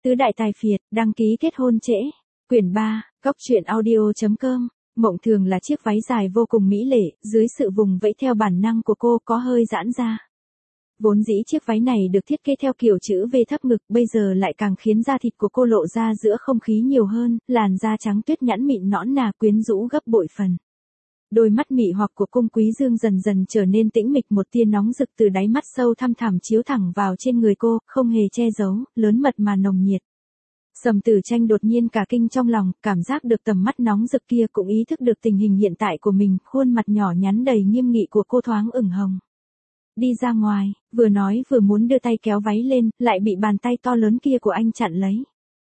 Tứ đại tài phiệt, đăng ký kết hôn trễ. Quyển 3, Cóc truyện audio.com. Mộng thường là chiếc váy dài vô cùng mỹ lệ, dưới sự vùng vẫy theo bản năng của cô có hơi giãn ra. Vốn dĩ chiếc váy này được thiết kế theo kiểu chữ V thấp ngực, bây giờ lại càng khiến da thịt của cô lộ ra giữa không khí nhiều hơn, làn da trắng tuyết nhẵn mịn nõn nà quyến rũ gấp bội phần. Đôi mắt mị hoặc của Cung Quý Dương dần dần trở nên tĩnh mịch, một tia nóng rực từ đáy mắt sâu thăm thẳm chiếu thẳng vào trên người cô, không hề che giấu, lớn mật mà nồng nhiệt. Sầm Tử Tranh đột nhiên cả kinh trong lòng, cảm giác được tầm mắt nóng rực kia, cũng ý thức được tình hình hiện tại của mình, khuôn mặt nhỏ nhắn đầy nghiêm nghị của cô thoáng ửng hồng. Đi ra ngoài, vừa nói vừa muốn đưa tay kéo váy lên, lại bị bàn tay to lớn kia của anh chặn lấy.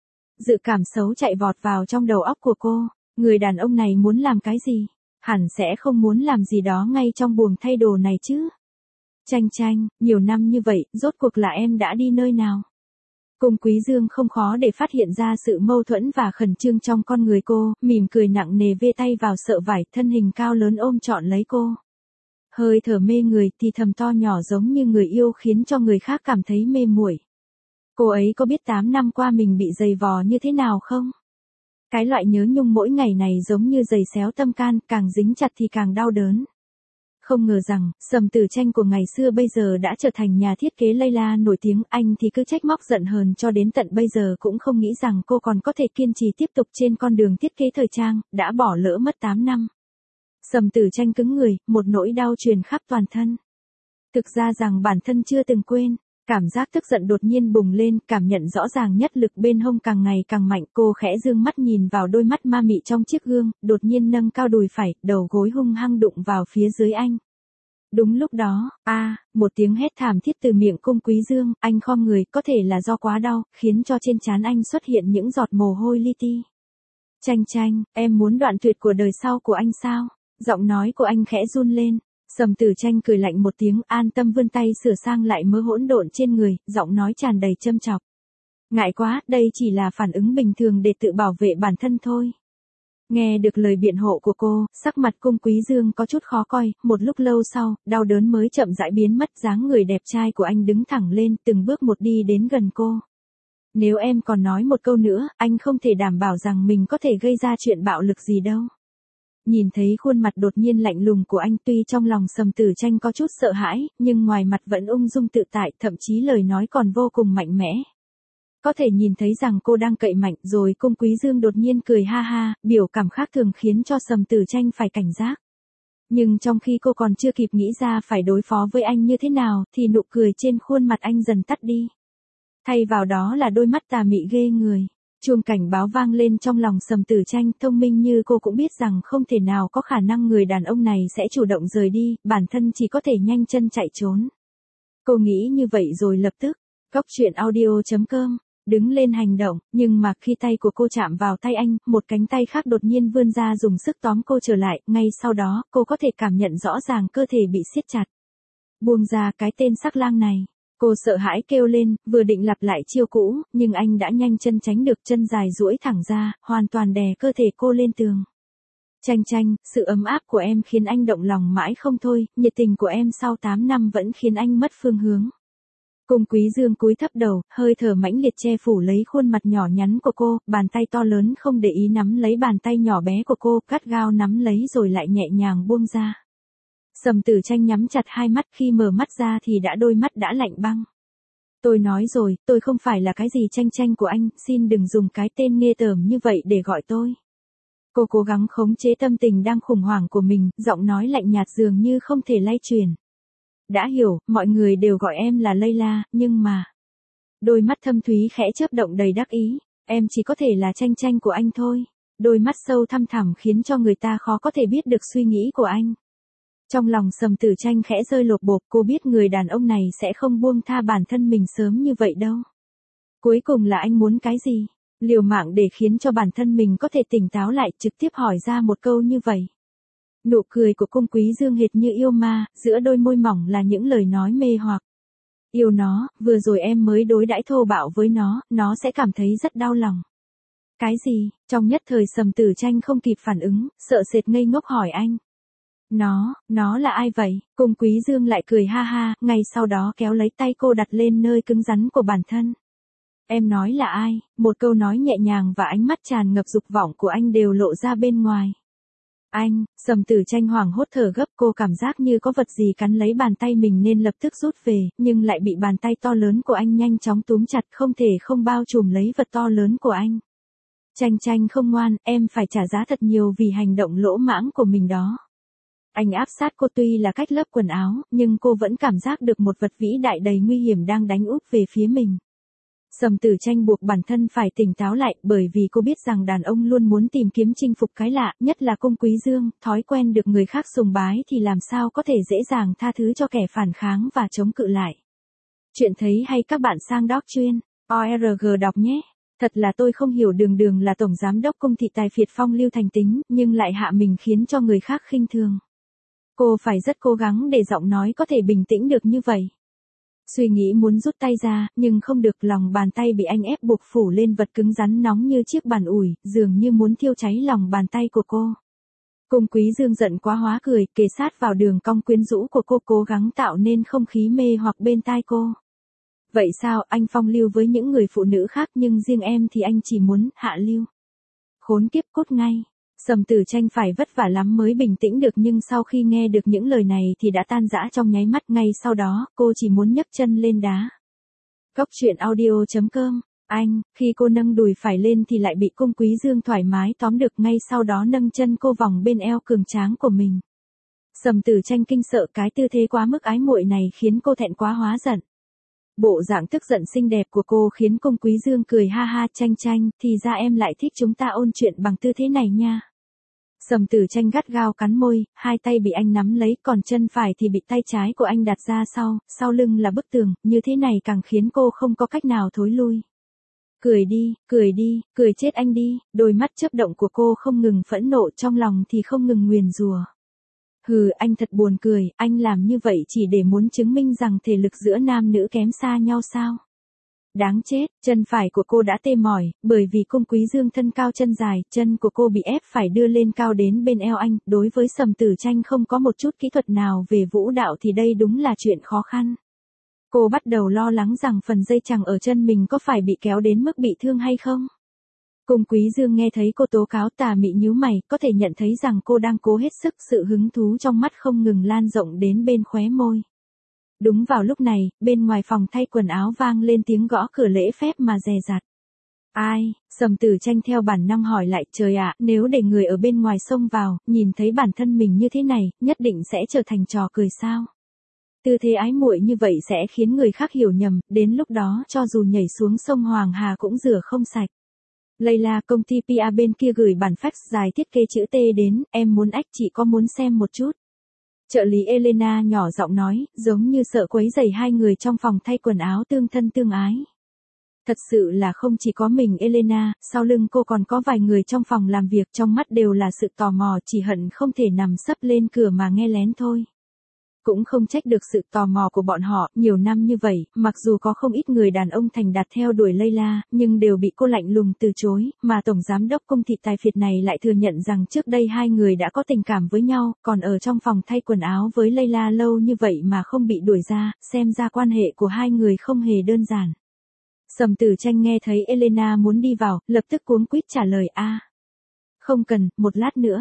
Dự cảm xấu chạy vọt vào trong đầu óc của cô, người đàn ông này muốn làm cái gì? Hẳn sẽ không muốn làm gì đó ngay trong buồng thay đồ này chứ. Tranh Tranh, nhiều năm như vậy, rốt cuộc là em đã đi nơi nào? Cung Quý Dương không khó để phát hiện ra sự mâu thuẫn và khẩn trương trong con người cô, mỉm cười nặng nề vê tay vào sợi vải, thân hình cao lớn ôm trọn lấy cô. Hơi thở mê người, thì thầm to nhỏ giống như người yêu khiến cho người khác cảm thấy mê muội. Cô ấy có biết 8 năm qua mình bị dày vò như thế nào không? Cái loại nhớ nhung mỗi ngày này giống như giày xéo tâm can, càng dính chặt thì càng đau đớn. Không ngờ rằng, Sầm Tử Tranh của ngày xưa bây giờ đã trở thành nhà thiết kế Layla nổi tiếng, anh thì cứ trách móc giận hờn cho đến tận bây giờ cũng không nghĩ rằng cô còn có thể kiên trì tiếp tục trên con đường thiết kế thời trang, đã bỏ lỡ mất 8 năm. Sầm Tử Tranh cứng người, một nỗi đau truyền khắp toàn thân. Thực ra rằng bản thân chưa từng quên. Cảm giác tức giận đột nhiên bùng lên, cảm nhận rõ ràng nhất lực bên hông càng ngày càng mạnh, cô khẽ dương mắt nhìn vào đôi mắt ma mị trong chiếc gương, đột nhiên nâng cao đùi phải, đầu gối hung hăng đụng vào phía dưới anh. Đúng lúc đó, một tiếng hét thảm thiết từ miệng Cung Quý Dương, anh khom người, có thể là do quá đau, khiến cho trên trán anh xuất hiện những giọt mồ hôi li ti. Tranh Tranh, em muốn đoạn tuyệt của đời sau của anh sao? Giọng nói của anh khẽ run lên. Sầm Tử Tranh cười lạnh một tiếng, an tâm vươn tay sửa sang lại mớ hỗn độn trên người, giọng nói tràn đầy châm chọc. Ngại quá, đây chỉ là phản ứng bình thường để tự bảo vệ bản thân thôi. Nghe được lời biện hộ của cô, sắc mặt Cung Quý Dương có chút khó coi, một lúc lâu sau, đau đớn mới chậm rãi biến mất, dáng người đẹp trai của anh đứng thẳng lên, từng bước một đi đến gần cô. Nếu em còn nói một câu nữa, anh không thể đảm bảo rằng mình có thể gây ra chuyện bạo lực gì đâu. Nhìn thấy khuôn mặt đột nhiên lạnh lùng của anh, tuy trong lòng Sầm Tử Tranh có chút sợ hãi, nhưng ngoài mặt vẫn ung dung tự tại, thậm chí lời nói còn vô cùng mạnh mẽ. Có thể nhìn thấy rằng cô đang cậy mạnh, rồi Cung Quý Dương đột nhiên cười ha ha, biểu cảm khác thường khiến cho Sầm Tử Tranh phải cảnh giác. Nhưng trong khi cô còn chưa kịp nghĩ ra phải đối phó với anh như thế nào, thì nụ cười trên khuôn mặt anh dần tắt đi. Thay vào đó là đôi mắt tà mị ghê người. Chuông cảnh báo vang lên trong lòng Sầm Tử Tranh, thông minh như cô cũng biết rằng không thể nào có khả năng người đàn ông này sẽ chủ động rời đi, bản thân chỉ có thể nhanh chân chạy trốn. Cô nghĩ như vậy rồi lập tức, Cóc truyện audio.com, đứng lên hành động, nhưng mà khi tay của cô chạm vào tay anh, một cánh tay khác đột nhiên vươn ra dùng sức tóm cô trở lại, ngay sau đó, cô có thể cảm nhận rõ ràng cơ thể bị siết chặt. Buông ra cái tên sắc lang này. Cô sợ hãi kêu lên, vừa định lặp lại chiêu cũ, nhưng anh đã nhanh chân tránh được, chân dài duỗi thẳng ra, hoàn toàn đè cơ thể cô lên tường. Tranh Tranh, sự ấm áp của em khiến anh động lòng mãi không thôi, nhiệt tình của em sau 8 năm vẫn khiến anh mất phương hướng. Cung Quý Dương cúi thấp đầu, hơi thở mãnh liệt che phủ lấy khuôn mặt nhỏ nhắn của cô, bàn tay to lớn không để ý nắm lấy bàn tay nhỏ bé của cô, gắt gao nắm lấy rồi lại nhẹ nhàng buông ra. Sầm Tử Tranh nhắm chặt hai mắt, khi mở mắt ra thì đôi mắt đã lạnh băng. Tôi nói rồi, tôi không phải là cái gì Tranh Tranh của anh, xin đừng dùng cái tên ghê tởm như vậy để gọi tôi. Cô cố gắng khống chế tâm tình đang khủng hoảng của mình, giọng nói lạnh nhạt dường như không thể lay chuyển. Đã hiểu, mọi người đều gọi em là Layla, nhưng mà... Đôi mắt thâm thúy khẽ chớp động đầy đắc ý, em chỉ có thể là Tranh Tranh của anh thôi. Đôi mắt sâu thăm thẳm khiến cho người ta khó có thể biết được suy nghĩ của anh. Trong lòng Sầm Tử Tranh khẽ rơi lột bột, cô biết người đàn ông này sẽ không buông tha bản thân mình sớm như vậy đâu. Cuối cùng là anh muốn cái gì? Liều mạng để khiến cho bản thân mình có thể tỉnh táo lại, trực tiếp hỏi ra một câu như vậy. Nụ cười của Cung Quý Dương hệt như yêu ma, giữa đôi môi mỏng là những lời nói mê hoặc. Yêu nó, vừa rồi em mới đối đãi thô bạo với nó sẽ cảm thấy rất đau lòng. Cái gì? Trong nhất thời Sầm Tử Tranh không kịp phản ứng, sợ sệt ngây ngốc hỏi anh. Nó là ai vậy? Cung Quý Dương lại cười ha ha, ngay sau đó kéo lấy tay cô đặt lên nơi cứng rắn của bản thân. Em nói là ai? Một câu nói nhẹ nhàng và ánh mắt tràn ngập dục vọng của anh đều lộ ra bên ngoài. Anh, Sầm Tử Tranh hoảng hốt thở gấp, cô cảm giác như có vật gì cắn lấy bàn tay mình nên lập tức rút về, nhưng lại bị bàn tay to lớn của anh nhanh chóng túm chặt, không thể không bao trùm lấy vật to lớn của anh. Tranh Tranh không ngoan, em phải trả giá thật nhiều vì hành động lỗ mãng của mình đó. Anh áp sát cô, tuy là cách lớp quần áo, nhưng cô vẫn cảm giác được một vật vĩ đại đầy nguy hiểm đang đánh úp về phía mình. Sầm Tử Tranh buộc bản thân phải tỉnh táo lại, bởi vì cô biết rằng đàn ông luôn muốn tìm kiếm chinh phục cái lạ, nhất là Cung Quý Dương, thói quen được người khác sùng bái thì làm sao có thể dễ dàng tha thứ cho kẻ phản kháng và chống cự lại. Chuyện thấy hay các bạn sang doc chuyên ORG đọc nhé. Thật là tôi không hiểu, đường đường là tổng giám đốc Cung thị tài phiệt phong lưu thành tính, nhưng lại hạ mình khiến cho người khác khinh thường. Cô phải rất cố gắng để giọng nói có thể bình tĩnh được như vậy. Suy nghĩ muốn rút tay ra, nhưng không được, lòng bàn tay bị anh ép buộc phủ lên vật cứng rắn nóng như chiếc bàn ủi, dường như muốn thiêu cháy lòng bàn tay của cô. Cung Quý Dương giận quá hóa cười, kề sát vào đường cong quyến rũ của cô, cố gắng tạo nên không khí mê hoặc bên tai cô. Vậy sao, anh phong lưu với những người phụ nữ khác nhưng riêng em thì anh chỉ muốn hạ lưu. Khốn kiếp, cút ngay. Sầm Tử Tranh phải vất vả lắm mới bình tĩnh được, nhưng sau khi nghe được những lời này thì đã tan rã trong nháy mắt. Ngay sau đó, cô chỉ muốn nhấc chân lên đá. Góc truyện audio.com. Anh, khi cô nâng đùi phải lên thì lại bị Cung Quý Dương thoải mái tóm được, ngay sau đó nâng chân cô vòng bên eo cường tráng của mình. Sầm Tử Tranh kinh sợ, cái tư thế quá mức ái muội này khiến cô thẹn quá hóa giận. Bộ dạng tức giận xinh đẹp của cô khiến Cung Quý Dương cười ha ha. Tranh Tranh, thì ra em lại thích chúng ta ôn chuyện bằng tư thế này nha. Sầm Tử Tranh gắt gao cắn môi, hai tay bị anh nắm lấy, còn chân phải thì bị tay trái của anh đặt ra sau lưng là bức tường, như thế này càng khiến cô không có cách nào thối lui. Cười đi, cười chết anh đi, đôi mắt chớp động của cô không ngừng phẫn nộ, trong lòng thì không ngừng nguyền rủa. Hừ, anh thật buồn cười, anh làm như vậy chỉ để muốn chứng minh rằng thể lực giữa nam nữ kém xa nhau sao? Đáng chết, chân phải của cô đã tê mỏi, bởi vì Cung Quý Dương thân cao chân dài, chân của cô bị ép phải đưa lên cao đến bên eo anh. Đối với Sầm Tử Tranh không có một chút kỹ thuật nào về vũ đạo thì đây đúng là chuyện khó khăn. Cô bắt đầu lo lắng rằng phần dây chằng ở chân mình có phải bị kéo đến mức bị thương hay không. Cung Quý Dương nghe thấy cô tố cáo, tà mị nhíu mày, có thể nhận thấy rằng cô đang cố hết sức, sự hứng thú trong mắt không ngừng lan rộng đến bên khóe môi. Đúng vào lúc này, bên ngoài phòng thay quần áo vang lên tiếng gõ cửa lễ phép mà dè dặt. Ai? Sầm Tử Tranh theo bản năng hỏi lại. Trời ạ, nếu để người ở bên ngoài xông vào, nhìn thấy bản thân mình như thế này, nhất định sẽ trở thành trò cười sao? Tư thế ái muội như vậy sẽ khiến người khác hiểu nhầm, đến lúc đó cho dù nhảy xuống sông Hoàng Hà cũng rửa không sạch. Layla, công ty PR bên kia gửi bản fax dài thiết kế chữ T đến, em muốn ách, chị có muốn xem một chút? Trợ lý Elena nhỏ giọng nói, giống như sợ quấy rầy hai người trong phòng thay quần áo tương thân tương ái. Thật sự là không chỉ có mình Elena, sau lưng cô còn có vài người trong phòng làm việc, trong mắt đều là sự tò mò, chỉ hận không thể nằm sấp lên cửa mà nghe lén thôi. Cũng không trách được sự tò mò của bọn họ, nhiều năm như vậy, mặc dù có không ít người đàn ông thành đạt theo đuổi Layla, nhưng đều bị cô lạnh lùng từ chối, mà tổng giám đốc Cung thị tài phiệt này lại thừa nhận rằng trước đây hai người đã có tình cảm với nhau, còn ở trong phòng thay quần áo với Layla lâu như vậy mà không bị đuổi ra, xem ra quan hệ của hai người không hề đơn giản. Sầm Tử Tranh nghe thấy Elena muốn đi vào, lập tức cuống quýt trả lời không cần, một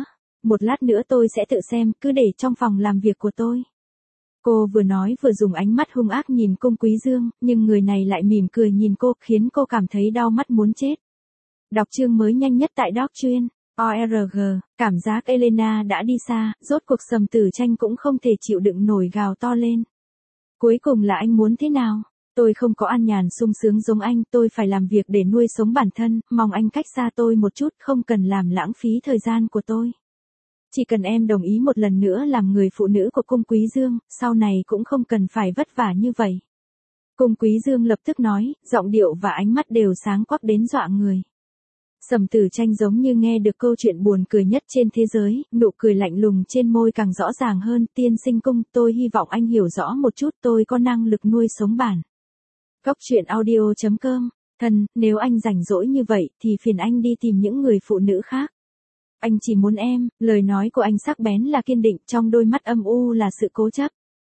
lát nữa tôi sẽ tự xem, cứ để trong phòng làm việc của tôi. Cô vừa nói vừa dùng ánh mắt hung ác nhìn Cung Quý Dương, nhưng người này lại mỉm cười nhìn cô, khiến cô cảm thấy đau mắt muốn chết. Đọc chương mới nhanh nhất tại doc chuyên ORG. Cảm giác Elena đã đi xa, rốt cuộc Sầm Tử Tranh cũng không thể chịu đựng nổi, gào to lên. Cuối cùng là anh muốn thế nào? Tôi không có an nhàn sung sướng giống anh, tôi phải làm việc để nuôi sống bản thân, mong anh cách xa tôi một chút, không cần làm lãng phí thời gian của tôi. Chỉ cần em đồng ý một lần nữa làm người phụ nữ của Cung Quý Dương, sau này cũng không cần phải vất vả như vậy. Cung Quý Dương lập tức nói, giọng điệu và ánh mắt đều sáng quắc đến dọa người. Sầm Tử Tranh giống như nghe được câu chuyện buồn cười nhất trên thế giới, nụ cười lạnh lùng trên môi càng rõ ràng hơn. Tiên sinh Cung, tôi hy vọng anh hiểu rõ một chút, tôi có năng lực nuôi sống bản. Góc truyện audio.com. Thân, nếu anh rảnh rỗi như vậy thì phiền anh đi tìm những người phụ nữ khác. Anh chỉ muốn em. Lời nói của anh sắc bén là kiên định, trong đôi mắt âm u là sự cố chấp.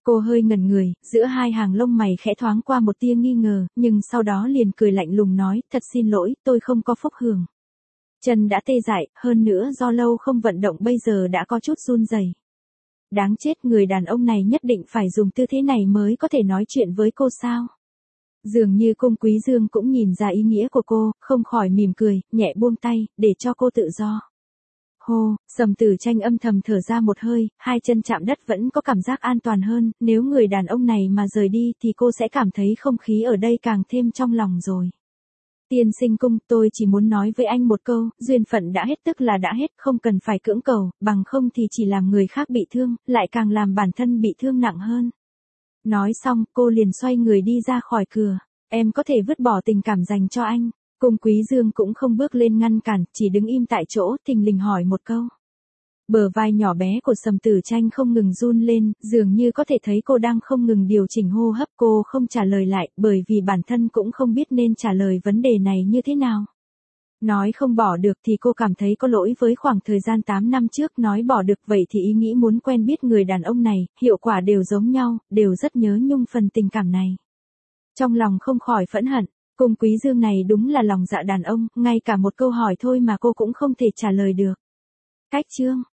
Cô hơi ngẩn người, giữa hai hàng lông mày khẽ thoáng qua một tia nghi ngờ, nhưng sau đó liền cười lạnh lùng nói, thật xin lỗi, tôi không có phúc hưởng. Chân đã tê dại, hơn nữa do lâu không vận động bây giờ đã có chút run rẩy. Đáng chết, người đàn ông này nhất định phải dùng tư thế này mới có thể nói chuyện với cô sao? Dường như Cung Quý Dương cũng nhìn ra ý nghĩa của cô, không khỏi mỉm cười, nhẹ buông tay, để cho cô tự do. Hô, Sầm Tử Tranh âm thầm thở ra một hơi, hai chân chạm đất vẫn có cảm giác an toàn hơn, nếu người đàn ông này mà rời đi thì cô sẽ cảm thấy không khí ở đây càng thêm trong lòng rồi. Tiên sinh Cung, tôi chỉ muốn nói với anh một câu, duyên phận đã hết tức là đã hết, không cần phải cưỡng cầu, bằng không thì chỉ làm người khác bị thương, lại càng làm bản thân bị thương nặng hơn. Nói xong, cô liền xoay người đi ra khỏi cửa. Em có thể vứt bỏ tình cảm dành cho anh. Cung Quý Dương cũng không bước lên ngăn cản, chỉ đứng im tại chỗ, thình lình hỏi một câu. Bờ vai nhỏ bé của Sầm Tử Tranh không ngừng run lên, dường như có thể thấy cô đang không ngừng điều chỉnh hô hấp. Cô không trả lời lại, bởi vì bản thân cũng không biết nên trả lời vấn đề này như thế nào. Nói không bỏ được thì cô cảm thấy có lỗi với khoảng thời gian 8 năm trước, nói bỏ được vậy thì ý nghĩ muốn quen biết người đàn ông này, hiệu quả đều giống nhau, đều rất nhớ nhung phần tình cảm này. Trong lòng không khỏi phẫn hận, Cung Quý Dương này đúng là lòng dạ đàn ông, ngay cả một câu hỏi thôi mà cô cũng không thể trả lời được. Cách chương